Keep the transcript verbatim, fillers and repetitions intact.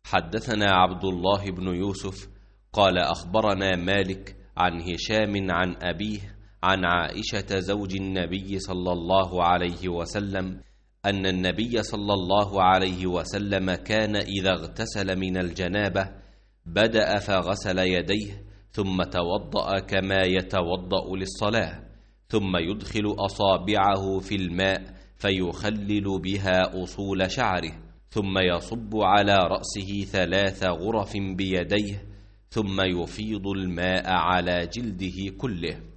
حدثنا عبد الله بن يوسف قال أخبرنا مالك عن هشام عن أبيه عن عائشة زوج النبي صلى الله عليه وسلم أن النبي صلى الله عليه وسلم كان إذا اغتسل من الجنابة بدأ فغسل يديه ثم توضأ كما يتوضأ للصلاة، ثم يدخل أصابعه في الماء فيخلل بها أصول شعره، ثم يصب على رأسه ثلاث غرف بيديه، ثم يفيض الماء على جلده كله.